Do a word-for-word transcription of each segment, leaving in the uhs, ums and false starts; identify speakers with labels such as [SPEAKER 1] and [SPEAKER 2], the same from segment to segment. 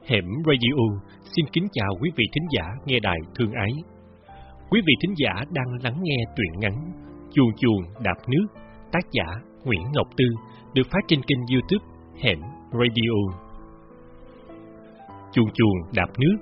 [SPEAKER 1] Hẻm Radio xin kính chào quý vị thính giả nghe đài thương ái. Quý vị thính giả đang lắng nghe truyện ngắn Chuồn chuồn đạp nước, tác giả Nguyễn Ngọc Tư, được phát trên kênh YouTube Hẻm Radio. Chuồn chuồn đạp nước.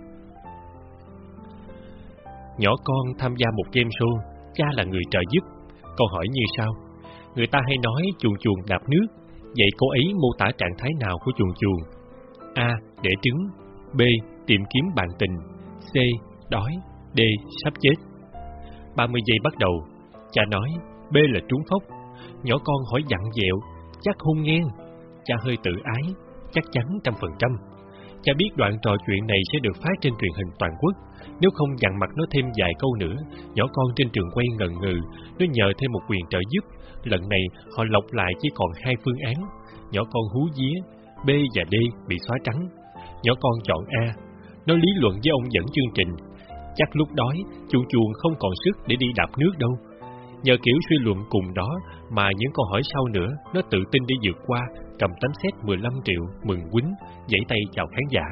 [SPEAKER 1] Nhỏ con tham gia một game show, cha là người trợ giúp. Câu hỏi như sau: người ta hay nói chuồn chuồn đạp nước, vậy cô ấy mô tả trạng thái nào của chuồn chuồn? A. Đẻ trứng. B. Tìm kiếm bạn tình. C. Đói. D. Sắp chết. ba mươi giây bắt đầu. Cha nói B là trúng phốc. Nhỏ con hỏi dặn dẹo: chắc hôn nghe. Cha hơi tự ái: chắc chắn trăm phần trăm. Cha biết đoạn trò chuyện này sẽ được phát trên truyền hình toàn quốc. Nếu không dặn mặt nó thêm vài câu nữa, nhỏ con trên trường quay ngần ngừ. Nó nhờ thêm một quyền trợ giúp. Lần này họ lọc lại chỉ còn hai phương án. Nhỏ con hú vía: B và D bị xóa trắng. Nhỏ con chọn A. Nó lý luận với ông dẫn chương trình: chắc lúc đói chuồn chuồn không còn sức để đi đạp nước đâu. Nhờ kiểu suy luận cùng đó mà những câu hỏi sau nữa nó tự tin đi vượt qua, cầm tấm xét mười lăm triệu, mừng quýnh, vẫy tay chào khán giả.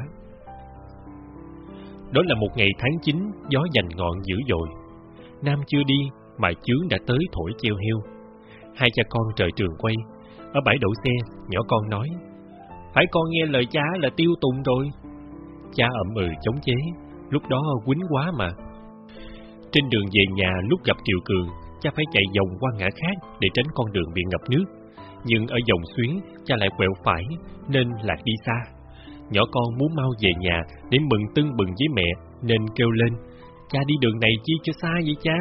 [SPEAKER 1] Đó là một ngày tháng chín, gió giành ngọn dữ dội. Nam chưa đi mà chướng đã tới thổi treo heo. Hai cha con rời trường quay. Ở bãi đậu xe, nhỏ con nói: phải con nghe lời cha là tiêu tùng rồi. Cha ậm ừ chống chế: lúc đó quýnh quá mà. Trên đường về nhà lúc gặp Triều Cường, cha phải chạy vòng qua ngã khác để tránh con đường bị ngập nước. Nhưng ở vòng xuyến, cha lại quẹo phải nên lạc đi xa. Nhỏ con muốn mau về nhà để mừng tưng bừng với mẹ nên kêu lên: cha đi đường này chi cho xa vậy cha?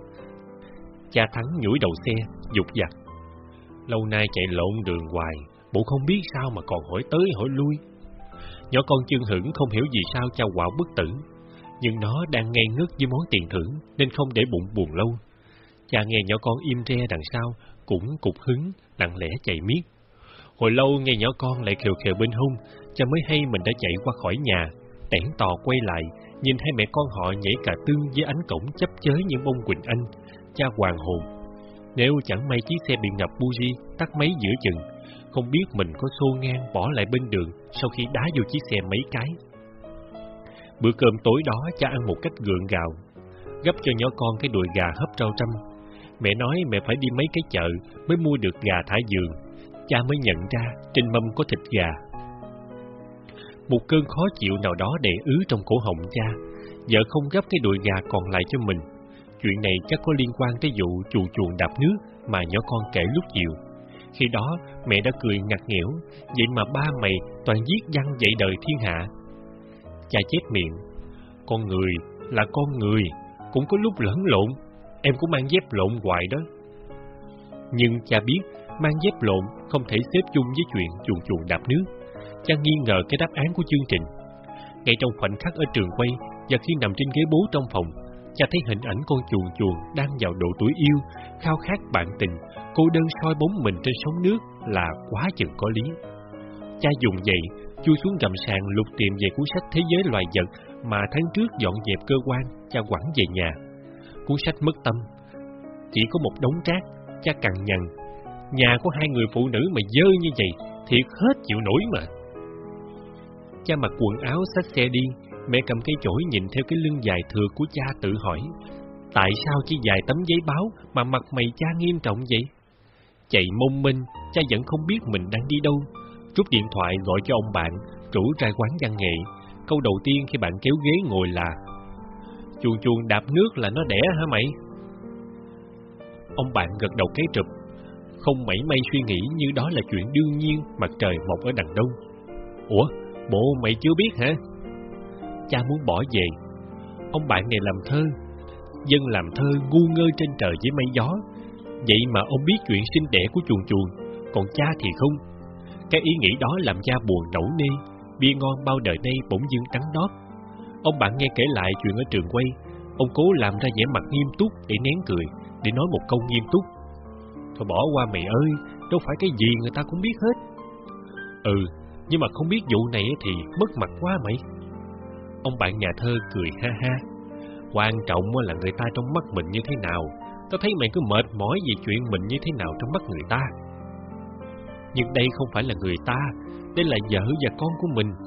[SPEAKER 1] Cha Thắng nhủi đầu xe, dục dặt: lâu nay chạy lộn đường hoài, bộ không biết sao mà còn hỏi tới hỏi lui. Nhỏ con chưng hửng không hiểu vì sao cha quạo bất tử, nhưng nó đang ngây ngất với món tiền thưởng nên không để bụng buồn lâu. Cha nghe nhỏ con im re đằng sau cũng cục hứng, lặng lẽ chạy miết. Hồi lâu nghe nhỏ con lại khều khều bên hông, cha mới hay mình đã chạy qua khỏi nhà, tẻn tò quay lại, nhìn hai mẹ con họ nhảy cà tương với ánh cổng chấp chới những bông Quỳnh Anh. Cha hoàng hồn. Nếu chẳng may chiếc xe bị ngập buji, tắt máy giữa chừng, không biết mình có xô ngang bỏ lại bên đường sau khi đá vô chiếc xe mấy cái. Bữa cơm tối đó cha ăn một cách gượng gạo, gấp cho nhỏ con cái đùi gà hấp rau trăm. Mẹ nói mẹ phải đi mấy cái chợ mới mua được gà thả vườn. Cha mới nhận ra trên mâm có thịt gà. Một cơn khó chịu nào đó đè ứ trong cổ họng cha. Vợ không gấp cái đùi gà còn lại cho mình. Chuyện này chắc có liên quan tới vụ chuồn chuồn đạp nước mà nhỏ con kể lúc chiều. Khi đó mẹ đã cười ngặt nghẽo: vậy mà ba mày toàn viết văn dạy đời thiên hạ. Cha chép miệng: con người là con người, cũng có lúc lẫn lộn. Em cũng mang dép lộn hoài đó. Nhưng cha biết mang dép lộn không thể xếp chung với chuyện chuồn chuồn đạp nước. Cha nghi ngờ cái đáp án của chương trình. Ngay trong khoảnh khắc ở trường quay và khi nằm trên ghế bố trong phòng, cha thấy hình ảnh con chuồn chuồn đang vào độ tuổi yêu, khao khát bạn tình, cô đơn soi bóng mình trên sóng nước là quá chừng có lý. Cha dùng dậy, chui xuống gầm sàn lục tìm về cuốn sách Thế giới loài vật mà tháng trước dọn dẹp cơ quan, cha quẳng về nhà. Cuốn sách mất tâm, chỉ có một đống rác. Cha cằn nhằn: nhà có hai người phụ nữ mà dơ như vậy, thiệt hết chịu nổi mà. Cha mặc quần áo xách xe đi. Mẹ cầm cây chổi nhìn theo cái lưng dài thừa của cha tự hỏi: tại sao chỉ vài tấm giấy báo mà mặt mày cha nghiêm trọng vậy? Chạy mông minh, cha vẫn không biết mình đang đi đâu. Rút điện thoại gọi cho ông bạn, rủ ra quán văn nghệ. Câu đầu tiên khi bạn kéo ghế ngồi là: chuồn chuồn đạp nước là nó đẻ hả mày? Ông bạn gật đầu cái trụp, không mảy may suy nghĩ như đó là chuyện đương nhiên mặt trời mọc ở đằng đông. Ủa, bộ mày chưa biết hả? Cha muốn bỏ về. Ông bạn này làm thơ. Dân làm thơ ngu ngơ trên trời với mây gió. Vậy mà ông biết chuyện sinh đẻ của chuồn chuồn, còn cha thì không. Cái ý nghĩ đó làm cha buồn nẫu nê. Bia ngon bao đời nay bỗng dưng trắng đót. Ông bạn nghe kể lại chuyện ở trường quay. Ông cố làm ra vẻ mặt nghiêm túc để nén cười, để nói một câu nghiêm túc: thôi bỏ qua mày ơi, đâu phải cái gì người ta cũng biết hết. Ừ, nhưng mà không biết vụ này thì mất mặt quá mày. Ông bạn nhà thơ cười ha ha: quan trọng là người ta trong mắt mình như thế nào. Tao thấy mày cứ mệt mỏi về chuyện mình như thế nào trong mắt người ta. Nhưng đây không phải là người ta, đây là vợ và con của mình.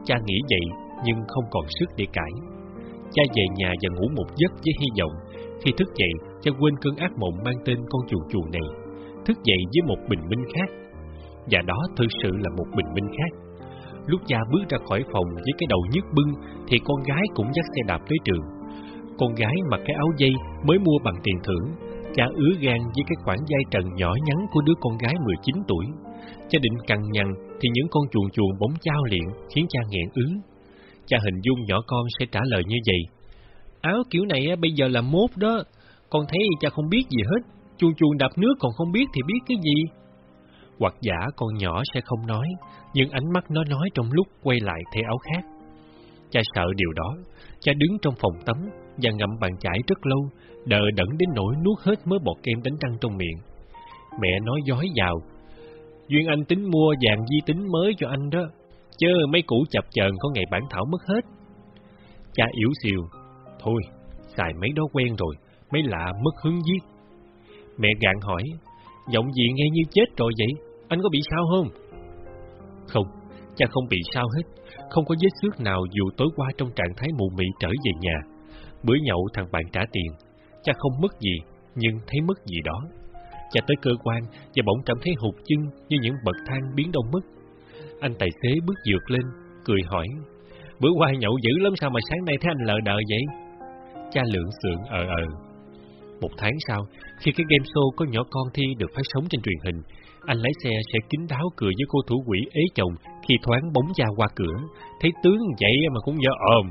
[SPEAKER 1] Cha nghĩ vậy nhưng không còn sức để cãi. Cha về nhà và ngủ một giấc với hy vọng khi thức dậy cha quên cơn ác mộng mang tên con chuồn chuồn này, thức dậy với một bình minh khác. Và đó thực sự là một bình minh khác. Lúc cha bước ra khỏi phòng với cái đầu nhức bưng thì con gái cũng dắt xe đạp tới trường. Con gái mặc cái áo dây mới mua bằng tiền thưởng. Cha ứa gan với cái khoảng vai trần nhỏ nhắn của đứa con gái mười chín tuổi. Cha định cằn nhằn thì những con chuồn chuồn bỗng chao liền khiến cha nghẹn ứ. Cha hình dung nhỏ con sẽ trả lời như vậy: áo kiểu này bây giờ là mốt đó. Con thấy cha không biết gì hết. Chuồn chuồn đạp nước còn không biết thì biết cái gì? Hoặc giả con nhỏ sẽ không nói, nhưng ánh mắt nó nói trong lúc quay lại thay áo khác. Cha sợ điều đó. Cha đứng trong phòng tắm và ngậm bàn chải rất lâu, đờ đẫn đến nỗi nuốt hết mớ bọt kem đánh răng trong miệng. Mẹ nói dối vào: Duyên anh tính mua vàng vi tính mới cho anh đó, chứ mấy củ chập chờn có ngày bản thảo mất hết. Cha yếu xìu: Thôi, xài mấy đó quen rồi, mấy lạ mất hứng viết. Mẹ gạn hỏi: Giọng gì nghe như chết rồi vậy? Anh có bị sao không? Không, cha không bị sao hết. Không có vết xước nào dù tối qua trong trạng thái mụ mị trở về nhà. Bữa nhậu thằng bạn trả tiền. Cha không mất gì, nhưng thấy mất gì đó. Cha tới cơ quan và bỗng cảm thấy hụt chân như những bậc thang biến đông mất. Anh tài xế bước vượt lên, cười hỏi: Bữa qua nhậu dữ lắm sao mà sáng nay thấy anh lờ đờ vậy? Cha lưỡng xượng ờ ờ. Một tháng sau, khi cái game show có nhỏ con thi được phát sóng trên truyền hình, anh lái xe sẽ kín đáo cười với cô thủ quỹ ế chồng khi thoáng bóng da qua cửa, thấy tướng vậy mà cũng vợ ồm.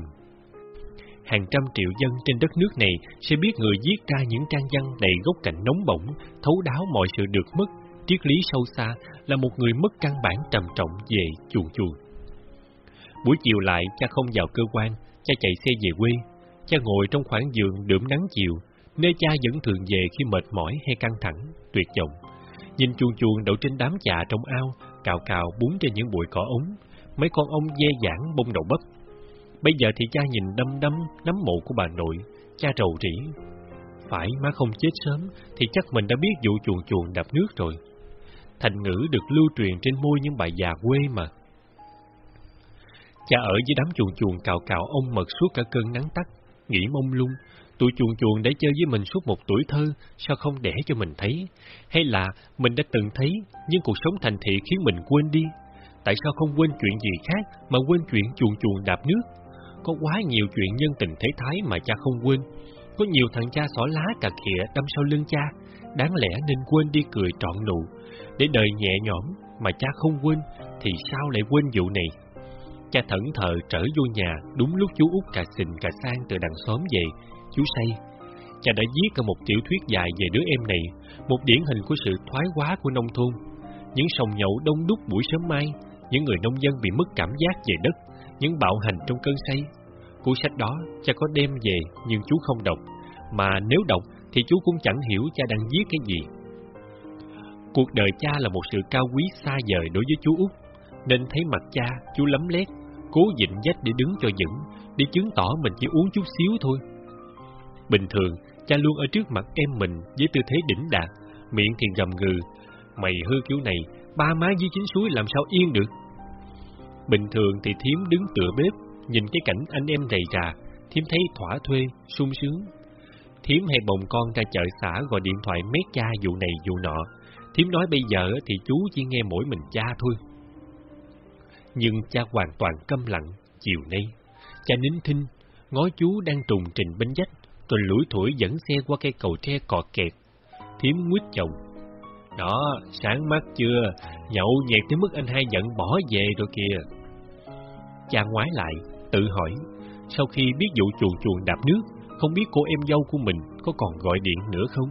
[SPEAKER 1] Hàng trăm triệu dân trên đất nước này sẽ biết người viết ra những trang văn đầy góc cạnh nóng bỏng, thấu đáo mọi sự được mất, triết lý sâu xa là một người mất căn bản trầm trọng về chuồn chuồn. Buổi chiều lại, cha không vào cơ quan, cha chạy xe về quê. Cha ngồi trong khoảng vườn đượm nắng chiều, nơi cha vẫn thường về khi mệt mỏi hay căng thẳng, tuyệt vọng. Nhìn chuồn chuồn đậu trên đám chà trong ao, cào cào bún trên những bụi cỏ ống, mấy con ong dê dãn bông đầu bắp. Bây giờ thì cha nhìn đăm đăm nấm mộ của bà nội, cha rầu rĩ: Phải, má không chết sớm thì chắc mình đã biết vụ chuồn chuồn đạp nước rồi. Thành ngữ được lưu truyền trên môi những bà già quê mà. Cha ở với đám chuồn chuồn cào cào ong mật suốt cả cơn nắng tắt, nghĩ mông lung. Tụi chuồn chuồn đã chơi với mình suốt một tuổi thơ, sao không để cho mình thấy? Hay là mình đã từng thấy, nhưng cuộc sống thành thị khiến mình quên đi? Tại sao không quên chuyện gì khác mà quên chuyện chuồn chuồn đạp nước? Có quá nhiều chuyện nhân tình thế thái mà cha không quên. Có nhiều thằng cha xỏ lá cà khịa đâm sau lưng cha, đáng lẽ nên quên đi cười trọn nụ, để đời nhẹ nhõm, mà cha không quên, thì sao lại quên vụ này? Cha thẫn thờ trở vô nhà đúng lúc chú út cà xình cà sang từ đằng xóm về. Chú say. Cha đã viết cả một tiểu thuyết dài về đứa em này, một điển hình của sự thoái hóa của nông thôn. Những sòng nhậu đông đúc buổi sớm mai, những người nông dân bị mất cảm giác về đất, những bạo hành trong cơn say. Cuốn sách đó cha có đem về nhưng chú không đọc, mà nếu đọc thì chú cũng chẳng hiểu cha đang viết cái gì. Cuộc đời cha là một sự cao quý xa vời đối với chú út, nên thấy mặt cha, chú lấm lét, cố dịnh dách để đứng cho vững, để chứng tỏ mình chỉ uống chút xíu thôi. Bình thường, cha luôn ở trước mặt em mình với tư thế đỉnh đạt, miệng thì gầm gừ: Mày hư kiểu này, ba má dưới chín suối làm sao yên được? Bình thường thì thím đứng tựa bếp, nhìn cái cảnh anh em rầy rà, thím thấy thỏa thuê, sung sướng. Thím hay bồng con ra chợ xã gọi điện thoại mét cha vụ này vụ nọ. Thím nói bây giờ thì chú chỉ nghe mỗi mình cha thôi. Nhưng cha hoàn toàn câm lặng. Chiều nay, cha nín thinh, ngó chú đang trùng trình bên vách, rồi lủi thủi dẫn xe qua cây cầu tre cọt kẹt. Thím nguyết chồng: Đó, sáng mắt chưa? Nhậu nhẹt tới mức anh hai giận bỏ về rồi kìa. Cha ngoái lại, tự hỏi, sau khi biết vụ chuồn chuồn đạp nước, không biết cô em dâu của mình có còn gọi điện nữa không?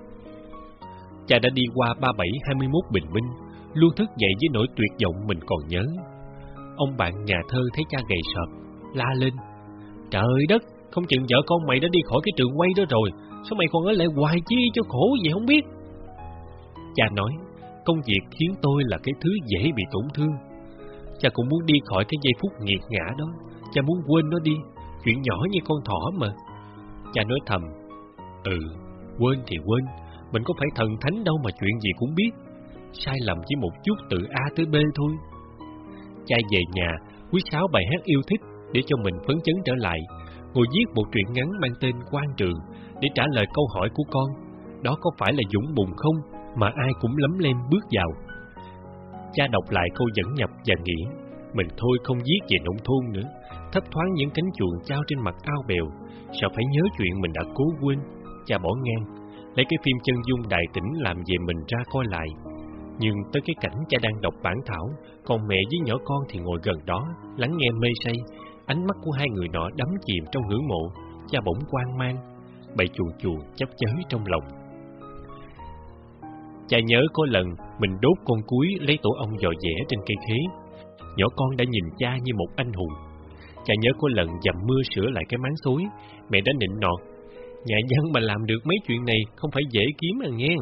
[SPEAKER 1] Cha đã đi qua ba bảy hai mươi mốt bình minh, luôn thức dậy với nỗi tuyệt vọng mình còn nhớ. Ông bạn nhà thơ thấy cha gầy sọp, la lên: Trời đất, không chừng vợ con mày đã đi khỏi cái trường quay đó rồi, sao mày còn ở lại hoài chi cho khổ vậy không biết? Cha nói, công việc khiến tôi là cái thứ dễ bị tổn thương. Cha cũng muốn đi khỏi cái giây phút nghiệt ngã đó, cha muốn quên nó đi, chuyện nhỏ như con thỏ mà. Cha nói thầm: Ừ, quên thì quên, mình có phải thần thánh đâu mà chuyện gì cũng biết. Sai lầm chỉ một chút từ A tới B thôi. Cha về nhà, quyết sáo bài hát yêu thích để cho mình phấn chấn trở lại, ngồi viết một truyện ngắn mang tên Quan Trường để trả lời câu hỏi của con. Đó có phải là dũng bùn không mà ai cũng lấm lem bước vào? Cha đọc lại câu dẫn nhập và nghĩ, mình thôi không viết về nông thôn nữa. Thấp thoáng những cánh chuồng trao trên mặt ao bèo, sao phải nhớ chuyện mình đã cố quên. Cha bỏ ngang, lấy cái phim chân dung Đại Tỉnh làm về mình ra coi lại. Nhưng tới cái cảnh cha đang đọc bản thảo, còn mẹ với nhỏ con thì ngồi gần đó, lắng nghe mê say. Ánh mắt của hai người nọ đắm chìm trong ngưỡng mộ, cha bỗng hoang mang, bầy chuồn chuồn chấp chới trong lòng. Cha nhớ có lần mình đốt con cúi lấy tổ ong dò dẻ trên cây khế. Nhỏ con đã nhìn cha như một anh hùng. Cha nhớ có lần dầm mưa sửa lại cái máng xối, mẹ đã nịnh nọt, nhà văn mà làm được mấy chuyện này không phải dễ kiếm à nghe.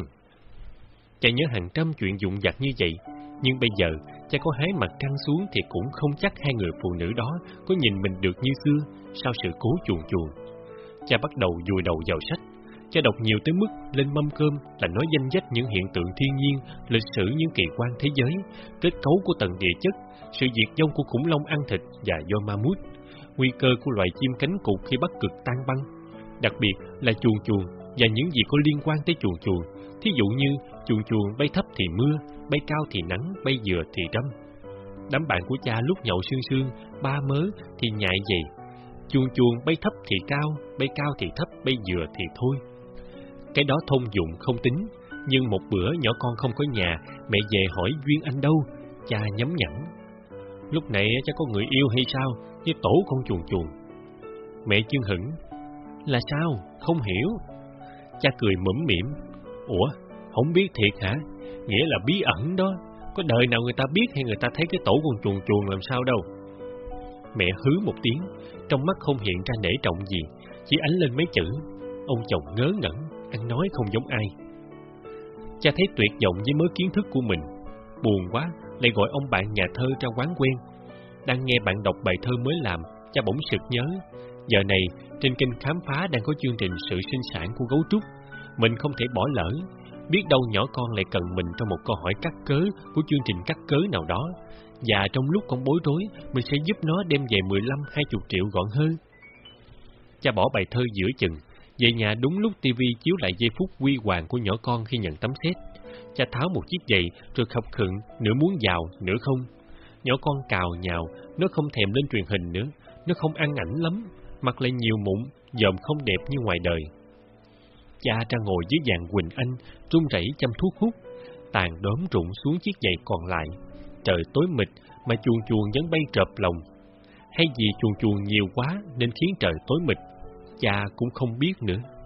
[SPEAKER 1] Cha nhớ hàng trăm chuyện vụn vặt như vậy, nhưng bây giờ cha có hái mặt trăng xuống thì cũng không chắc hai người phụ nữ đó có nhìn mình được như xưa sau sự cố chuồn chuồn. Cha bắt đầu vùi đầu vào sách. Cha đọc nhiều tới mức lên mâm cơm là nói danh sách những hiện tượng thiên nhiên, lịch sử những kỳ quan thế giới, kết cấu của tầng địa chất, sự diệt vong của khủng long ăn thịt và do ma mút, nguy cơ của loài chim cánh cụt khi Bắc Cực tan băng, đặc biệt là chuồn chuồn và những gì có liên quan tới chuồn chuồn. Thí dụ như chuồn chuồn bay thấp thì mưa, bay cao thì nắng, bay dừa thì râm. Đám bạn của cha lúc nhậu sương sương, ba mớ thì nhại vậy. Chuồn chuồn bay thấp thì cao, bay cao thì thấp, bay dừa thì thôi. Cái đó thông dụng không tính, nhưng một bữa nhỏ con không có nhà, mẹ về hỏi Duyên Anh đâu, cha nhắm nhẵn. Lúc này cha có người yêu hay sao, với tổ con chuồn chuồn. Mẹ chưng hửng, là sao, không hiểu. Cha cười mũm mỉm, ủa, không biết thiệt hả, nghĩa là bí ẩn đó, có đời nào người ta biết hay người ta thấy cái tổ con chuồn chuồn làm sao đâu. Mẹ hứ một tiếng, trong mắt không hiện ra nể trọng gì, chỉ ánh lên mấy chữ. Ông chồng ngớ ngẩn, ăn nói không giống ai. Cha thấy tuyệt vọng với mớ kiến thức của mình, buồn quá, lại gọi ông bạn nhà thơ ra quán quen. Đang nghe bạn đọc bài thơ mới làm, cha bỗng sực nhớ, giờ này trên kênh Khám Phá đang có chương trình sự sinh sản của gấu trúc, mình không thể bỏ lỡ. Biết đâu nhỏ con lại cần mình trong một câu hỏi cắt cớ của chương trình cắt cớ nào đó, và trong lúc con bối rối, mình sẽ giúp nó đem về mười lăm hai mươi triệu gọn hơn. Cha bỏ bài thơ giữa chừng, về nhà đúng lúc tivi chiếu lại giây phút huy hoàng của nhỏ con khi nhận tấm séc. Cha tháo một chiếc giày rồi khập khựng, nửa muốn vào, nửa không. Nhỏ con cào nhào, nó không thèm lên truyền hình nữa, nó không ăn ảnh lắm, mặt lại nhiều mụn, dòm không đẹp như ngoài đời. Cha ra ngồi dưới giàn Quỳnh Anh, run rẩy chăm thuốc hút, tàn đốm rụng xuống chiếc giày còn lại. Trời tối mịt mà chuồn chuồn vẫn bay rợp lòng, hay vì chuồn chuồn nhiều quá nên khiến trời tối mịt, cha cũng không biết nữa.